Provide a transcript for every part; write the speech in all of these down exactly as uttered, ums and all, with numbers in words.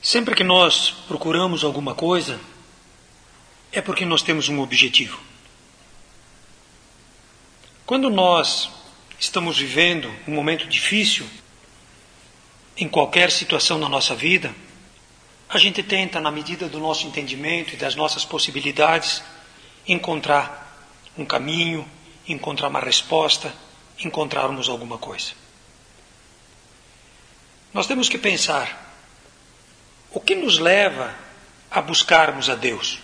Sempre que nós procuramos alguma coisa, é porque nós temos um objetivo. Quando nós estamos vivendo um momento difícil, em qualquer situação na nossa vida, a gente tenta, na medida do nosso entendimento e das nossas possibilidades, encontrar um caminho, encontrar uma resposta, encontrarmos alguma coisa. Nós temos que pensar, o que nos leva a buscarmos a Deus?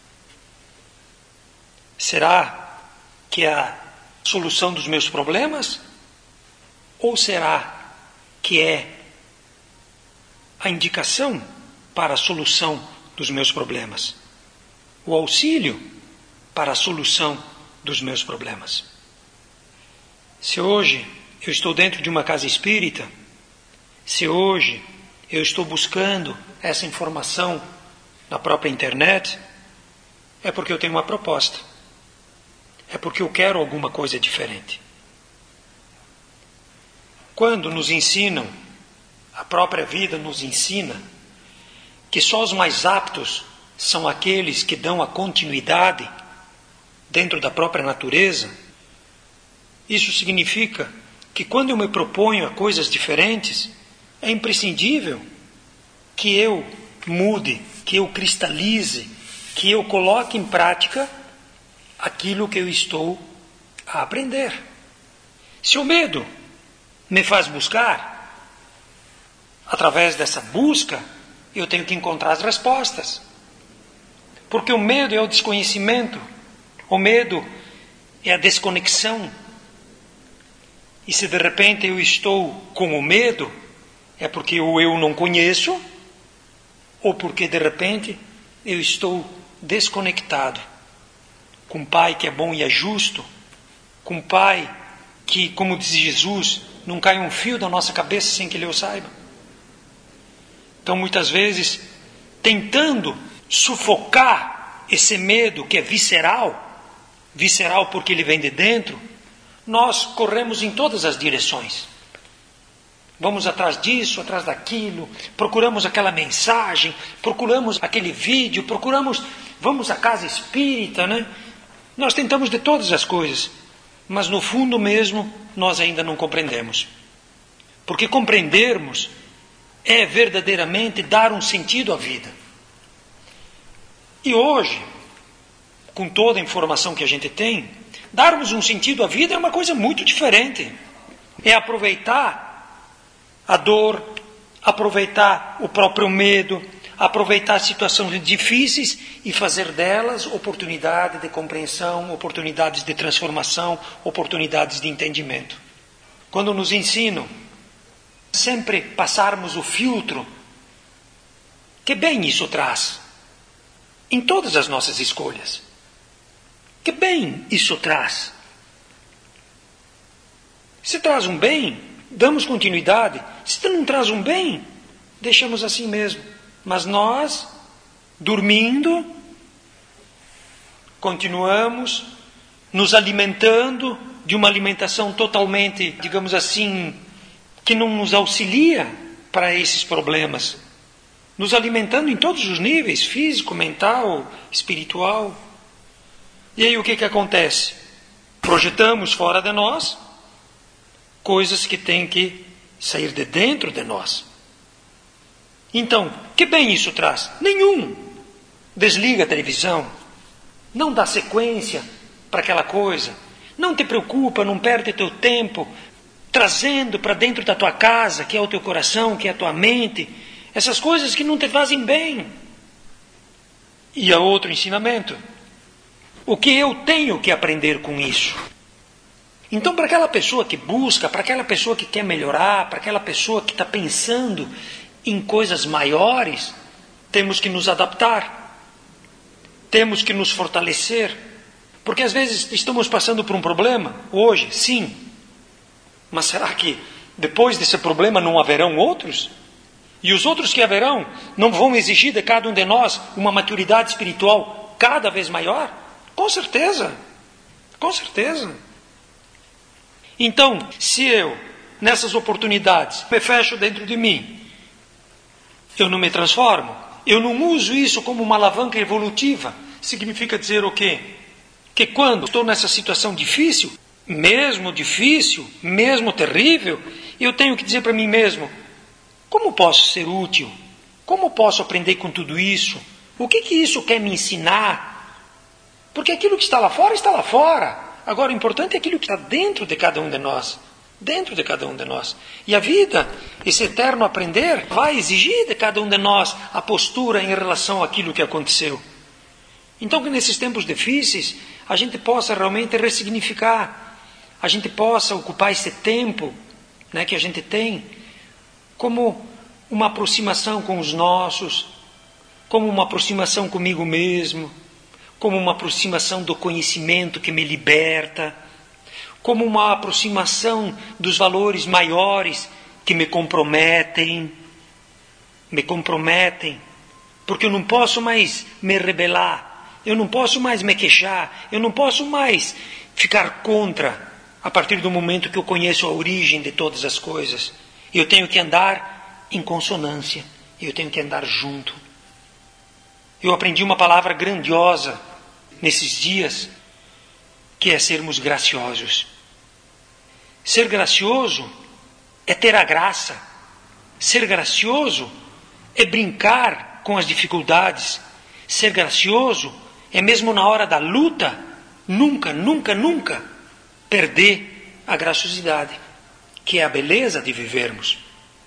Será que é a solução dos meus problemas? Ou será que é a indicação para a solução dos meus problemas? O auxílio para a solução dos meus problemas? Se hoje eu estou dentro de uma casa espírita, se hoje eu estou buscando essa informação na própria internet, é porque eu tenho uma proposta. É porque eu quero alguma coisa diferente. Quando nos ensinam, a própria vida nos ensina, que só os mais aptos são aqueles que dão a continuidade dentro da própria natureza, isso significa que quando eu me proponho a coisas diferentes, é imprescindível que eu mude, que eu cristalize, que eu coloque em prática aquilo que eu estou a aprender. Se o medo me faz buscar, através dessa busca, eu tenho que encontrar as respostas. Porque o medo é o desconhecimento, o medo é a desconexão. E se de repente eu estou com o medo, é porque ou eu não conheço, ou porque de repente eu estou desconectado com um Pai que é bom e é justo, com um Pai que, como diz Jesus, não cai um fio da nossa cabeça sem que Ele o saiba. Então, muitas vezes, tentando sufocar esse medo que é visceral, visceral porque ele vem de dentro, nós corremos em todas as direções. Vamos atrás disso, atrás daquilo, procuramos aquela mensagem, procuramos aquele vídeo, procuramos, vamos à casa espírita, né? Nós tentamos de todas as coisas, mas no fundo mesmo nós ainda não compreendemos. Porque compreendermos é verdadeiramente dar um sentido à vida. E hoje, com toda a informação que a gente tem, darmos um sentido à vida é uma coisa muito diferente. É aproveitar a dor, aproveitar o próprio medo, aproveitar situações difíceis e fazer delas oportunidade de compreensão, oportunidades de transformação, oportunidades de entendimento. Quando nos ensinam sempre passarmos o filtro, que bem isso traz em todas as nossas escolhas. Que bem isso traz. Se traz um bem, damos continuidade. Se não traz um bem, deixamos assim mesmo. Mas nós, dormindo, continuamos nos alimentando de uma alimentação totalmente, digamos assim, que não nos auxilia para esses problemas. Nos alimentando em todos os níveis, físico, mental, espiritual. E aí o que que acontece? Projetamos fora de nós coisas que têm que sair de dentro de nós. Então, que bem isso traz? Nenhum. Desliga a televisão. Não dá sequência para aquela coisa. Não te preocupa, não perde teu tempo trazendo para dentro da tua casa, que é o teu coração, que é a tua mente, essas coisas que não te fazem bem. E há outro ensinamento. O que eu tenho que aprender com isso? Então, para aquela pessoa que busca, para aquela pessoa que quer melhorar, para aquela pessoa que está pensando em coisas maiores, temos que nos adaptar, temos que nos fortalecer, porque às vezes estamos passando por um problema, hoje, sim, mas será que depois desse problema não haverão outros? E os outros que haverão não vão exigir de cada um de nós uma maturidade espiritual cada vez maior? Com certeza, com certeza. Então, se eu, nessas oportunidades, me fecho dentro de mim, eu não me transformo. Eu não uso isso como uma alavanca evolutiva. Significa dizer o quê? Que quando estou nessa situação difícil, mesmo difícil, mesmo terrível, eu tenho que dizer para mim mesmo, como posso ser útil? Como posso aprender com tudo isso? O que que isso quer me ensinar? Porque aquilo que está lá fora, está lá fora. Agora, o importante é aquilo que está dentro de cada um de nós. Dentro de cada um de nós. E a vida, esse eterno aprender, vai exigir de cada um de nós a postura em relação àquilo que aconteceu. Então, que nesses tempos difíceis, a gente possa realmente ressignificar, a gente possa ocupar esse tempo, né, que a gente tem, como uma aproximação com os nossos, como uma aproximação comigo mesmo, como uma aproximação do conhecimento que me liberta, como uma aproximação dos valores maiores que me comprometem, me comprometem, porque eu não posso mais me rebelar, eu não posso mais me queixar, eu não posso mais ficar contra, a partir do momento que eu conheço a origem de todas as coisas. Eu tenho que andar em consonância, eu tenho que andar junto. Eu aprendi uma palavra grandiosa nesses dias, que é sermos graciosos. Ser gracioso é ter a graça. Ser gracioso é brincar com as dificuldades. Ser gracioso é mesmo na hora da luta, nunca, nunca, nunca perder a graciosidade, que é a beleza de vivermos.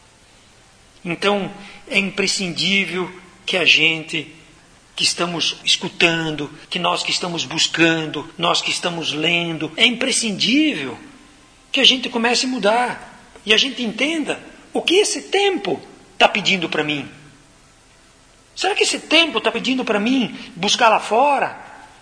Então, é imprescindível que a gente que estamos escutando, que nós que estamos buscando, nós que estamos lendo, é imprescindível que a gente comece a mudar e a gente entenda o que esse tempo está pedindo para mim. Será que esse tempo está pedindo para mim buscar lá fora,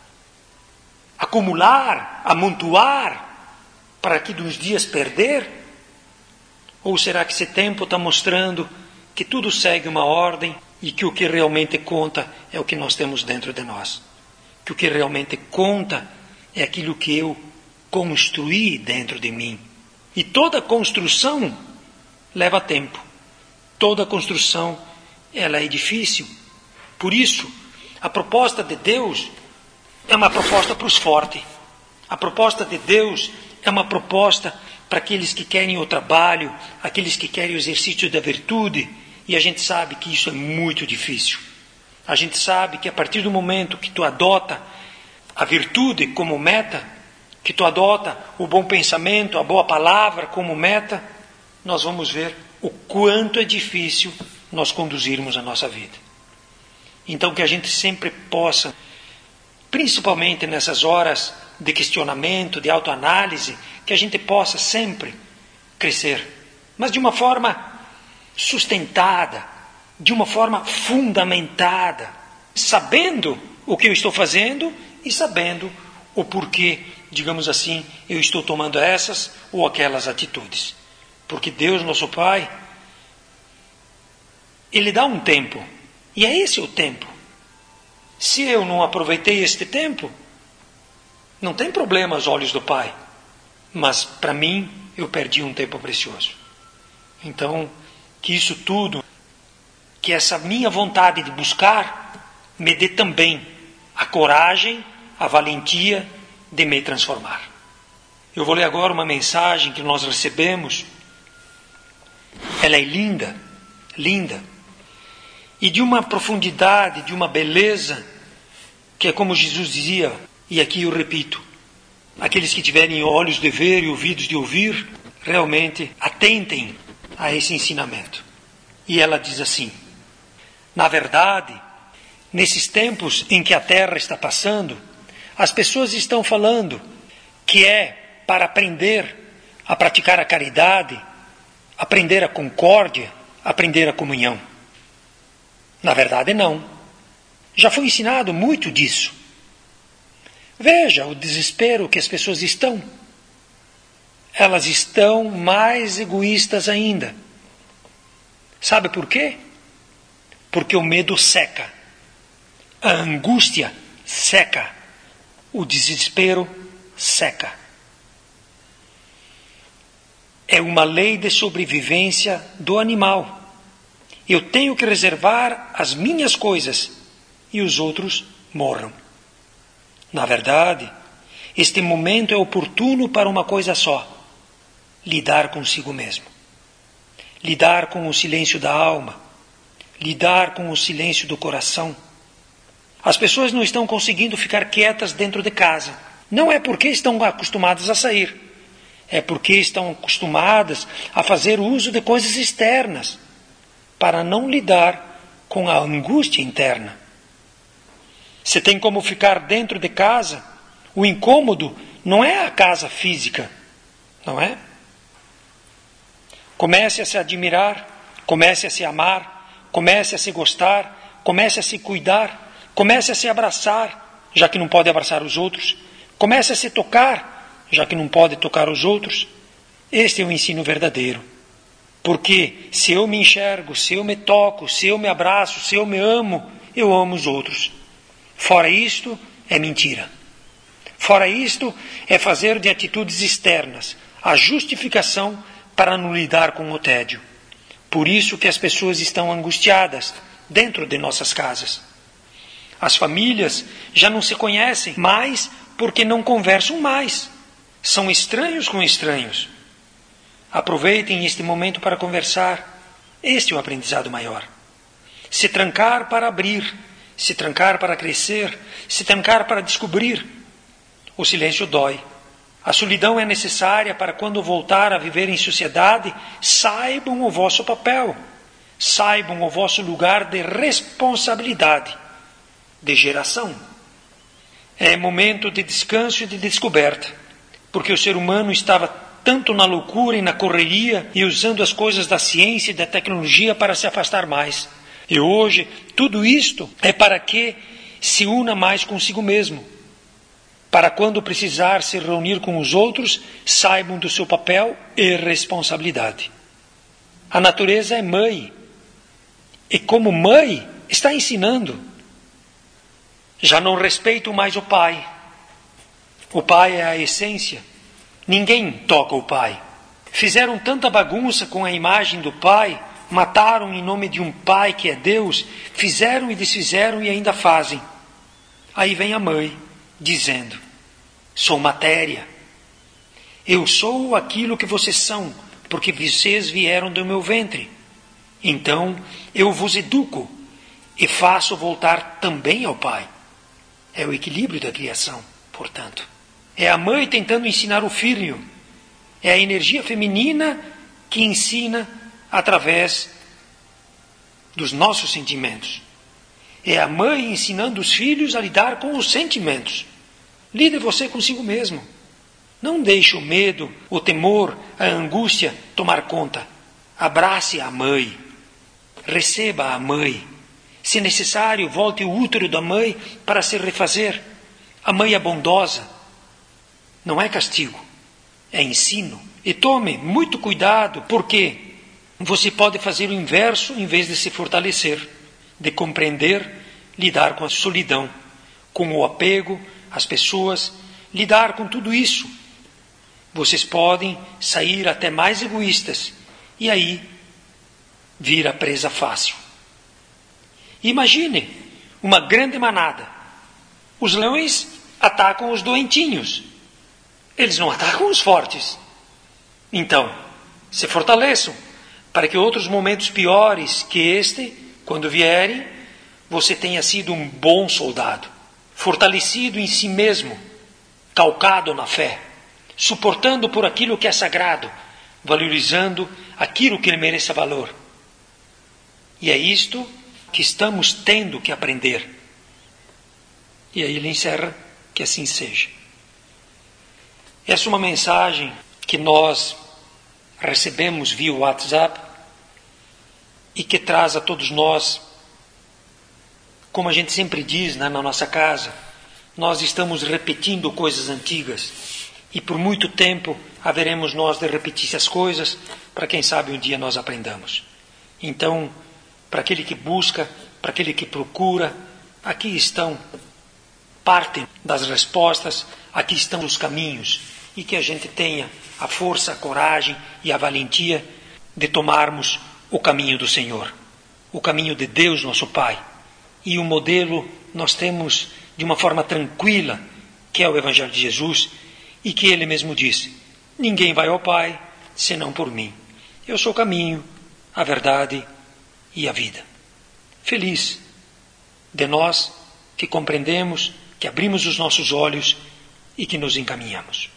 acumular, amontoar, para aqui uns dias perder? Ou será que esse tempo está mostrando que tudo segue uma ordem e que o que realmente conta é o que nós temos dentro de nós? Que o que realmente conta é aquilo que eu construí dentro de mim. E toda construção leva tempo. Toda construção, ela é difícil. Por isso, a proposta de Deus é uma proposta para os fortes. A proposta de Deus é uma proposta para aqueles que querem o trabalho, aqueles que querem o exercício da virtude. E a gente sabe que isso é muito difícil. A gente sabe que a partir do momento que tu adota a virtude como meta, que tu adota o bom pensamento, a boa palavra como meta, nós vamos ver o quanto é difícil nós conduzirmos a nossa vida. Então que a gente sempre possa, principalmente nessas horas de questionamento, de autoanálise, que a gente possa sempre crescer, mas de uma forma sustentada, de uma forma fundamentada, sabendo o que eu estou fazendo e sabendo o porquê, digamos assim, eu estou tomando essas ou aquelas atitudes. Porque Deus, nosso Pai, Ele dá um tempo, e é esse o tempo. Se eu não aproveitei este tempo, não tem problema aos olhos do Pai, mas para mim eu perdi um tempo precioso. Então, que isso tudo, que essa minha vontade de buscar, me dê também a coragem, a valentia de me transformar. Eu vou ler agora uma mensagem que nós recebemos. Ela é linda, linda, e de uma profundidade, de uma beleza, que é como Jesus dizia, e aqui eu repito, aqueles que tiverem olhos de ver e ouvidos de ouvir, realmente atentem a esse ensinamento. E ela diz assim: na verdade, nesses tempos em que a Terra está passando, as pessoas estão falando que é para aprender a praticar a caridade, aprender a concórdia, aprender a comunhão. Na verdade, não. Já foi ensinado muito disso. Veja o desespero que as pessoas estão. Elas estão mais egoístas ainda. Sabe por quê? Porque o medo seca, a angústia seca, o desespero seca. É uma lei de sobrevivência do animal. Eu tenho que reservar as minhas coisas e os outros morram. Na verdade, este momento é oportuno para uma coisa só: lidar consigo mesmo. Lidar com o silêncio da alma. Lidar com o silêncio do coração. As pessoas não estão conseguindo ficar quietas dentro de casa. Não é porque estão acostumadas a sair. É porque estão acostumadas a fazer uso de coisas externas para não lidar com a angústia interna. Se tem como ficar dentro de casa, o incômodo não é a casa física, não é? Comece a se admirar, comece a se amar, comece a se gostar, comece a se cuidar, comece a se abraçar, já que não pode abraçar os outros, comece a se tocar, já que não pode tocar os outros. Este é o ensino verdadeiro. Porque se eu me enxergo, se eu me toco, se eu me abraço, se eu me amo, eu amo os outros. Fora isto, é mentira. Fora isto, é fazer de atitudes externas a justificação para não lidar com o tédio. Por isso que as pessoas estão angustiadas dentro de nossas casas. As famílias já não se conhecem mais porque não conversam mais. São estranhos com estranhos. Aproveitem este momento para conversar. Este é o aprendizado maior. Se trancar para abrir, se trancar para crescer, se trancar para descobrir. O silêncio dói. A solidão é necessária para quando voltar a viver em sociedade, saibam o vosso papel, saibam o vosso lugar de responsabilidade, de geração. É momento de descanso e de descoberta, porque o ser humano estava tanto na loucura e na correria e usando as coisas da ciência e da tecnologia para se afastar mais. E hoje, tudo isto é para que se una mais consigo mesmo. Para quando precisar se reunir com os outros, saibam do seu papel e responsabilidade. A natureza é mãe. E como mãe, está ensinando. Já não respeitam mais o pai. O pai é a essência. Ninguém toca o pai. Fizeram tanta bagunça com a imagem do pai, mataram em nome de um pai que é Deus, fizeram e desfizeram e ainda fazem. Aí vem a mãe, dizendo: sou matéria. Eu sou aquilo que vocês são, porque vocês vieram do meu ventre. Então eu vos educo e faço voltar também ao pai. É o equilíbrio da criação, portanto. É a mãe tentando ensinar o filho. É a energia feminina que ensina através dos nossos sentimentos. É a mãe ensinando os filhos a lidar com os sentimentos. Lide você consigo mesmo. Não deixe o medo, o temor, a angústia tomar conta. Abrace a mãe. Receba a mãe. Se necessário, volte o útero da mãe para se refazer. A mãe é bondosa. Não é castigo, é ensino. E tome muito cuidado, porque você pode fazer o inverso em vez de se fortalecer, de compreender, lidar com a solidão, com o apego às pessoas, lidar com tudo isso. Vocês podem sair até mais egoístas e aí vir a presa fácil. Imagine uma grande manada. Os leões atacam os doentinhos. Eles não atacam os fortes. Então, se fortaleçam para que outros momentos piores que este, quando vierem, você tenha sido um bom soldado, fortalecido em si mesmo, calcado na fé, suportando por aquilo que é sagrado, valorizando aquilo que lhe mereça valor. E é isto que estamos tendo que aprender. E aí ele encerra: que assim seja. Essa é uma mensagem que nós recebemos via WhatsApp e que traz a todos nós, como a gente sempre diz, né, na nossa casa, nós estamos repetindo coisas antigas e por muito tempo haveremos nós de repetir essas coisas para quem sabe um dia nós aprendamos. Então, para aquele que busca, para aquele que procura, aqui estão parte das respostas, aqui estão os caminhos. E que a gente tenha a força, a coragem e a valentia de tomarmos o caminho do Senhor. o caminho de Deus, nosso Pai. E o modelo nós temos de uma forma tranquila, que é o Evangelho de Jesus, e que Ele mesmo disse: ninguém vai ao Pai senão por mim. Eu sou o caminho, a verdade e a vida. Feliz de nós que compreendemos, que abrimos os nossos olhos e que nos encaminhamos.